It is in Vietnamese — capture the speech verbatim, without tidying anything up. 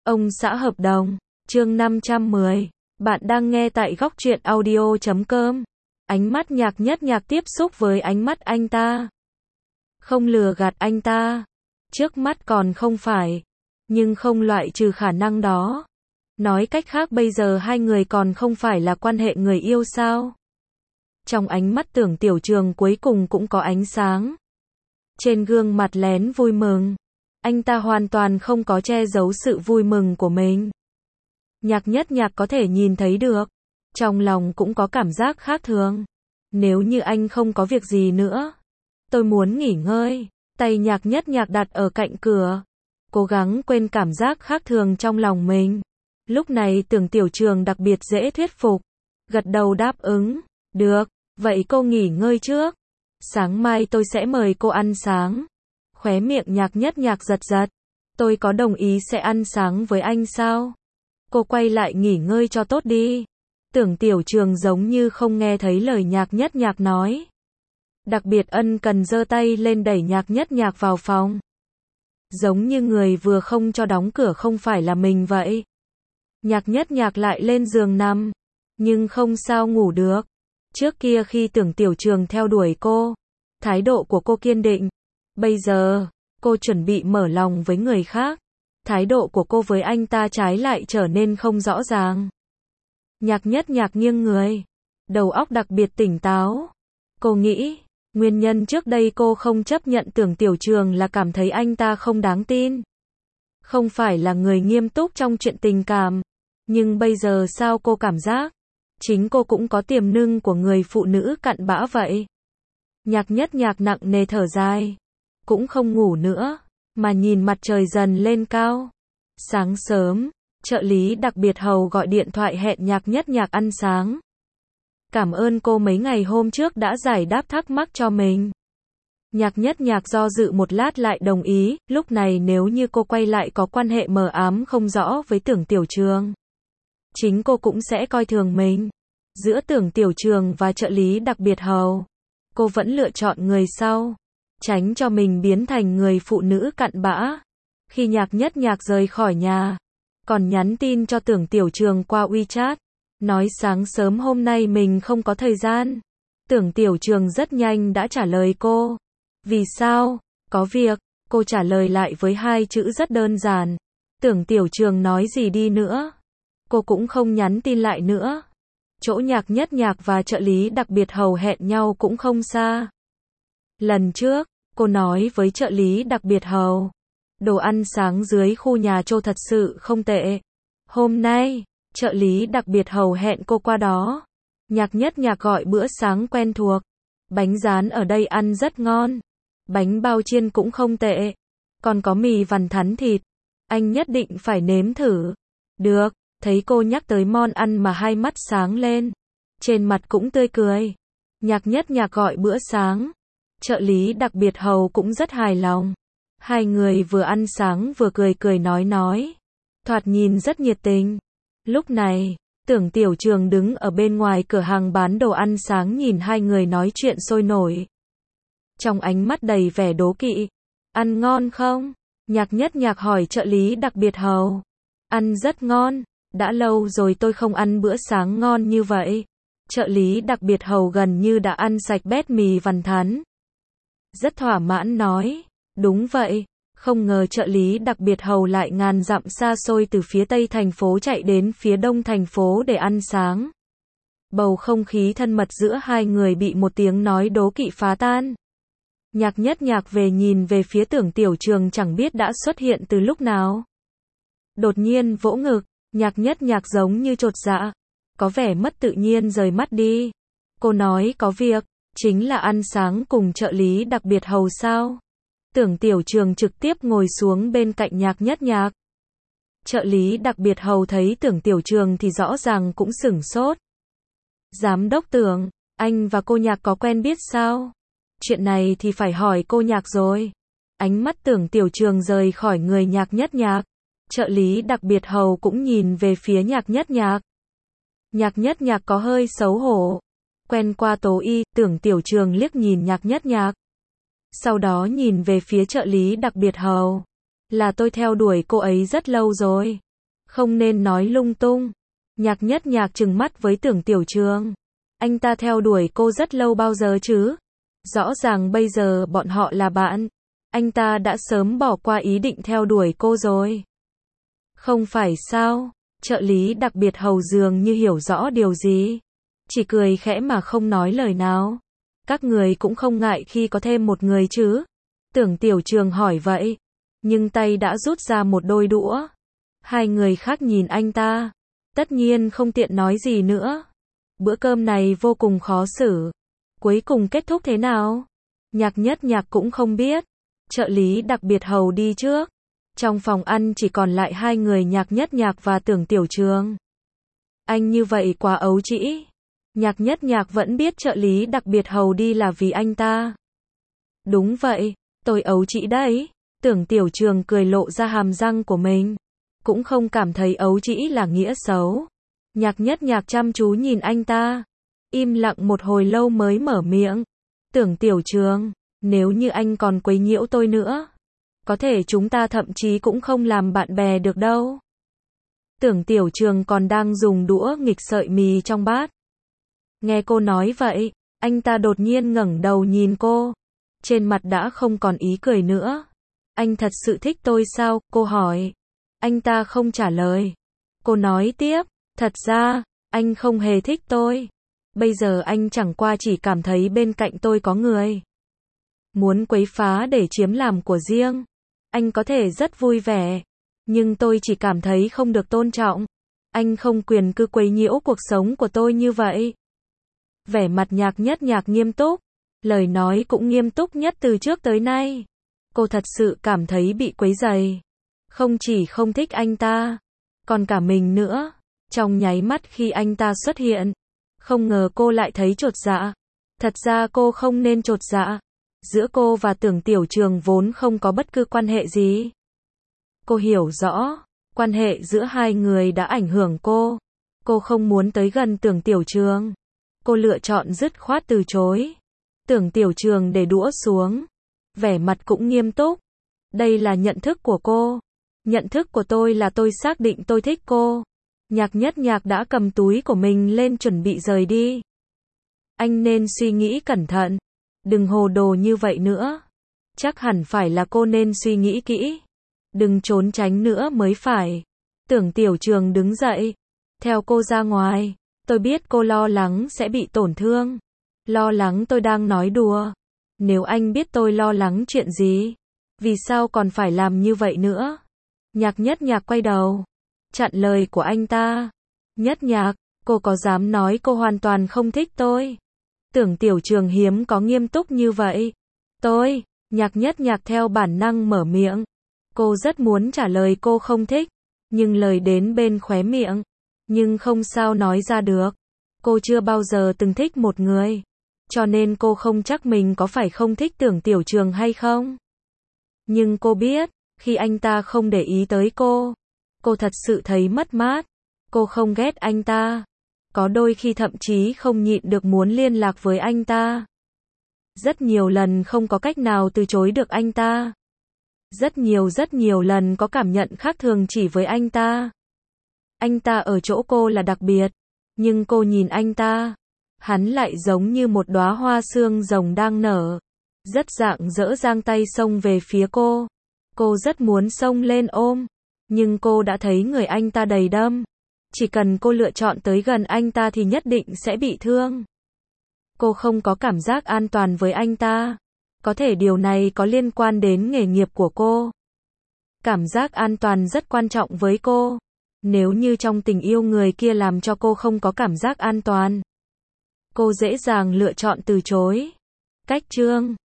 Ông xã hợp đồng, chương năm trăm mười. Bạn đang nghe tại góc truyện audio chấm com. Ánh mắt Nhạc Nhất Nhạc tiếp xúc với ánh mắt anh ta. Không lừa gạt anh ta. Trước mắt còn không phải. Nhưng không loại trừ khả năng đó. Nói cách khác bây giờ hai người còn không phải là quan hệ người yêu sao? Trong ánh mắt Tưởng Tiểu Trường cuối cùng cũng có ánh sáng. Trên gương mặt lén vui mừng. Anh ta hoàn toàn không có che giấu sự vui mừng của mình. Nhạc Nhất Nhạc có thể nhìn thấy được. Trong lòng cũng có cảm giác khác thường. Nếu như anh không có việc gì nữa, tôi muốn nghỉ ngơi. Tay Nhạc Nhất Nhạc đặt ở cạnh cửa. Cố gắng quên cảm giác khác thường trong lòng mình. Lúc này Tưởng Tiểu Trường đặc biệt dễ thuyết phục. Gật đầu đáp ứng. Được, vậy cô nghỉ ngơi trước. Sáng mai tôi sẽ mời cô ăn sáng. Khóe miệng Nhạc Nhất Nhạc giật giật. Tôi có đồng ý sẽ ăn sáng với anh sao? Cô quay lại nghỉ ngơi cho tốt đi. Tưởng Tiểu Trường giống như không nghe thấy lời Nhạc Nhất Nhạc nói. Đặc biệt ân cần giơ tay lên đẩy Nhạc Nhất Nhạc vào phòng. Giống như người vừa không cho đóng cửa không phải là mình vậy. Nhạc Nhất Nhạc lại lên giường nằm. Nhưng không sao ngủ được. Trước kia khi Tưởng Tiểu Trường theo đuổi cô, thái độ của cô kiên định. Bây giờ, cô chuẩn bị mở lòng với người khác. Thái độ của cô với anh ta trái lại trở nên không rõ ràng. Nhạc Nhất Nhạc nghiêng người. Đầu óc đặc biệt tỉnh táo. Cô nghĩ, nguyên nhân trước đây cô không chấp nhận Tưởng Tiểu Trường là cảm thấy anh ta không đáng tin. Không phải là người nghiêm túc trong chuyện tình cảm. Nhưng bây giờ sao cô cảm giác? Chính cô cũng có tiềm năng của người phụ nữ cặn bã vậy. Nhạc Nhất Nhạc nặng nề thở dài. Cũng không ngủ nữa, mà nhìn mặt trời dần lên cao. Sáng sớm, trợ lý đặc biệt hầu gọi điện thoại hẹn Nhạc Nhất Nhạc ăn sáng. Cảm ơn cô mấy ngày hôm trước đã giải đáp thắc mắc cho mình. Nhạc Nhất Nhạc do dự một lát lại đồng ý, lúc này nếu như cô quay lại có quan hệ mờ ám không rõ với Tưởng Tiểu Trường, chính cô cũng sẽ coi thường mình. Giữa Tưởng Tiểu Trường và trợ lý đặc biệt hầu, cô vẫn lựa chọn người sau. Tránh cho mình biến thành người phụ nữ cặn bã. Khi Nhạc Nhất Nhạc rời khỏi nhà, còn nhắn tin cho Tưởng Tiểu Trường qua WeChat, nói sáng sớm hôm nay mình không có thời gian. Tưởng Tiểu Trường rất nhanh đã trả lời cô. Vì sao? Có việc. Cô trả lời lại với hai chữ rất đơn giản. Tưởng Tiểu Trường nói gì đi nữa, cô cũng không nhắn tin lại nữa. Chỗ Nhạc Nhất Nhạc và trợ lý đặc biệt hầu hẹn nhau cũng không xa. Lần trước, cô nói với trợ lý đặc biệt hầu, đồ ăn sáng dưới khu nhà Châu thật sự không tệ. Hôm nay, trợ lý đặc biệt hầu hẹn cô qua đó. Nhạc Nhất Nhạc gọi bữa sáng quen thuộc. Bánh rán ở đây ăn rất ngon. Bánh bao chiên cũng không tệ. Còn có mì vằn thắn thịt. Anh nhất định phải nếm thử. Được, thấy cô nhắc tới món ăn mà hai mắt sáng lên. Trên mặt cũng tươi cười. Nhạc Nhất Nhạc gọi bữa sáng. Trợ lý đặc biệt hầu cũng rất hài lòng. Hai người vừa ăn sáng vừa cười cười nói nói. Thoạt nhìn rất nhiệt tình. Lúc này, Tưởng Tiểu Trường đứng ở bên ngoài cửa hàng bán đồ ăn sáng nhìn hai người nói chuyện sôi nổi. Trong ánh mắt đầy vẻ đố kỵ. Ăn ngon không? Nhạc Nhất Nhạc hỏi trợ lý đặc biệt hầu. Ăn rất ngon. Đã lâu rồi tôi không ăn bữa sáng ngon như vậy. Trợ lý đặc biệt hầu gần như đã ăn sạch bét mì vằn thắn. Rất thỏa mãn nói. Đúng vậy. Không ngờ trợ lý đặc biệt hầu lại ngàn dặm xa xôi từ phía tây thành phố chạy đến phía đông thành phố để ăn sáng. Bầu không khí thân mật giữa hai người bị một tiếng nói đố kỵ phá tan. Nhạc Nhất Nhạc về nhìn về phía Tưởng Tiểu Trường chẳng biết đã xuất hiện từ lúc nào. Đột nhiên vỗ ngực, Nhạc Nhất Nhạc giống như chột dạ. Có vẻ mất tự nhiên rời mắt đi. Cô nói có việc. Chính là ăn sáng cùng trợ lý đặc biệt hầu sao? Tưởng Tiểu Trường trực tiếp ngồi xuống bên cạnh Nhạc Nhất Nhạc. Trợ lý đặc biệt hầu thấy Tưởng Tiểu Trường thì rõ ràng cũng sửng sốt. Giám đốc Tưởng, anh và cô Nhạc có quen biết sao? Chuyện này thì phải hỏi cô Nhạc rồi. Ánh mắt Tưởng Tiểu Trường rời khỏi người Nhạc Nhất Nhạc. Trợ lý đặc biệt hầu cũng nhìn về phía Nhạc Nhất Nhạc. Nhạc Nhất Nhạc có hơi xấu hổ. Quen qua Tố Y, Tưởng Tiểu Trường liếc nhìn Nhạc Nhất Nhạc. Sau đó nhìn về phía trợ lý đặc biệt hầu. Là tôi theo đuổi cô ấy rất lâu rồi. Không nên nói lung tung. Nhạc Nhất Nhạc trừng mắt với Tưởng Tiểu Trường. Anh ta theo đuổi cô rất lâu bao giờ chứ? Rõ ràng bây giờ bọn họ là bạn. Anh ta đã sớm bỏ qua ý định theo đuổi cô rồi. Không phải sao? Trợ lý đặc biệt Hầu dường như hiểu rõ điều gì. Chỉ cười khẽ mà không nói lời nào. Các người cũng không ngại khi có thêm một người chứ? Tưởng Tiểu Trường hỏi vậy. Nhưng tay đã rút ra một đôi đũa. Hai người khác nhìn anh ta. Tất nhiên không tiện nói gì nữa. Bữa cơm này vô cùng khó xử. Cuối cùng kết thúc thế nào? Nhạc Nhất Nhạc cũng không biết. Trợ lý đặc biệt Hầu đi trước. Trong phòng ăn chỉ còn lại hai người Nhạc Nhất Nhạc và Tưởng Tiểu Trường. Anh như vậy quá ấu trĩ. Nhạc Nhất Nhạc vẫn biết trợ lý đặc biệt Hầu đi là vì anh ta. Đúng vậy, tôi ấu trĩ đấy. Tưởng Tiểu Trường cười lộ ra hàm răng của mình. Cũng không cảm thấy ấu trĩ là nghĩa xấu. Nhạc Nhất Nhạc chăm chú nhìn anh ta. Im lặng một hồi lâu mới mở miệng. Tưởng Tiểu Trường, nếu như anh còn quấy nhiễu tôi nữa, có thể chúng ta thậm chí cũng không làm bạn bè được đâu. Tưởng Tiểu Trường còn đang dùng đũa nghịch sợi mì trong bát. Nghe cô nói vậy, anh ta đột nhiên ngẩng đầu nhìn cô. Trên mặt đã không còn ý cười nữa. Anh thật sự thích tôi sao? Cô hỏi. Anh ta không trả lời. Cô nói tiếp, thật ra, anh không hề thích tôi. Bây giờ anh chẳng qua chỉ cảm thấy bên cạnh tôi có người muốn quấy phá để chiếm làm của riêng. Anh có thể rất vui vẻ, nhưng tôi chỉ cảm thấy không được tôn trọng. Anh không quyền cứ quấy nhiễu cuộc sống của tôi như vậy. Vẻ mặt Nhạc Nhất Nhạc nghiêm túc, lời nói cũng nghiêm túc nhất từ trước tới nay. Cô thật sự cảm thấy bị quấy rầy. Không chỉ không thích anh ta, còn cả mình nữa. Trong nháy mắt khi anh ta xuất hiện, không ngờ cô lại thấy chột dạ. Thật ra cô không nên chột dạ. Giữa cô và Tưởng Tiểu Trường vốn không có bất cứ quan hệ gì. Cô hiểu rõ, quan hệ giữa hai người đã ảnh hưởng cô. Cô không muốn tới gần Tưởng Tiểu Trường. Cô lựa chọn dứt khoát từ chối. Tưởng Tiểu Trường để đũa xuống. Vẻ mặt cũng nghiêm túc. Đây là nhận thức của cô. Nhận thức của tôi là tôi xác định tôi thích cô. Nhạc Nhất Nhạc đã cầm túi của mình lên chuẩn bị rời đi. Anh nên suy nghĩ cẩn thận. Đừng hồ đồ như vậy nữa. Chắc hẳn phải là cô nên suy nghĩ kỹ. Đừng trốn tránh nữa mới phải. Tưởng Tiểu Trường đứng dậy. Theo cô ra ngoài. Tôi biết cô lo lắng sẽ bị tổn thương. Lo lắng tôi đang nói đùa. Nếu anh biết tôi lo lắng chuyện gì, vì sao còn phải làm như vậy nữa? Nhạc Nhất Nhạc quay đầu, chặn lời của anh ta. Nhất Nhạc, cô có dám nói cô hoàn toàn không thích tôi? Tưởng Tiểu Trường hiếm có nghiêm túc như vậy. Tôi, Nhạc Nhất Nhạc theo bản năng mở miệng. Cô rất muốn trả lời cô không thích, nhưng lời đến bên khóe miệng, nhưng không sao nói ra được. Cô chưa bao giờ từng thích một người, cho nên cô không chắc mình có phải không thích Tưởng Tiểu Trường hay không. Nhưng cô biết, khi anh ta không để ý tới cô, cô thật sự thấy mất mát. Cô không ghét anh ta. Có đôi khi thậm chí không nhịn được muốn liên lạc với anh ta. Rất nhiều lần không có cách nào từ chối được anh ta. Rất nhiều rất nhiều lần có cảm nhận khác thường chỉ với anh ta. Anh ta ở chỗ cô là đặc biệt, nhưng cô nhìn anh ta, hắn lại giống như một đóa hoa xương rồng đang nở. Rất rạng rỡ giang tay xông về phía cô. Cô rất muốn xông lên ôm, nhưng cô đã thấy người anh ta đầy đâm. Chỉ cần cô lựa chọn tới gần anh ta thì nhất định sẽ bị thương. Cô không có cảm giác an toàn với anh ta. Có thể điều này có liên quan đến nghề nghiệp của cô. Cảm giác an toàn rất quan trọng với cô. Nếu như trong tình yêu người kia làm cho cô không có cảm giác an toàn, cô dễ dàng lựa chọn từ chối. Cách chương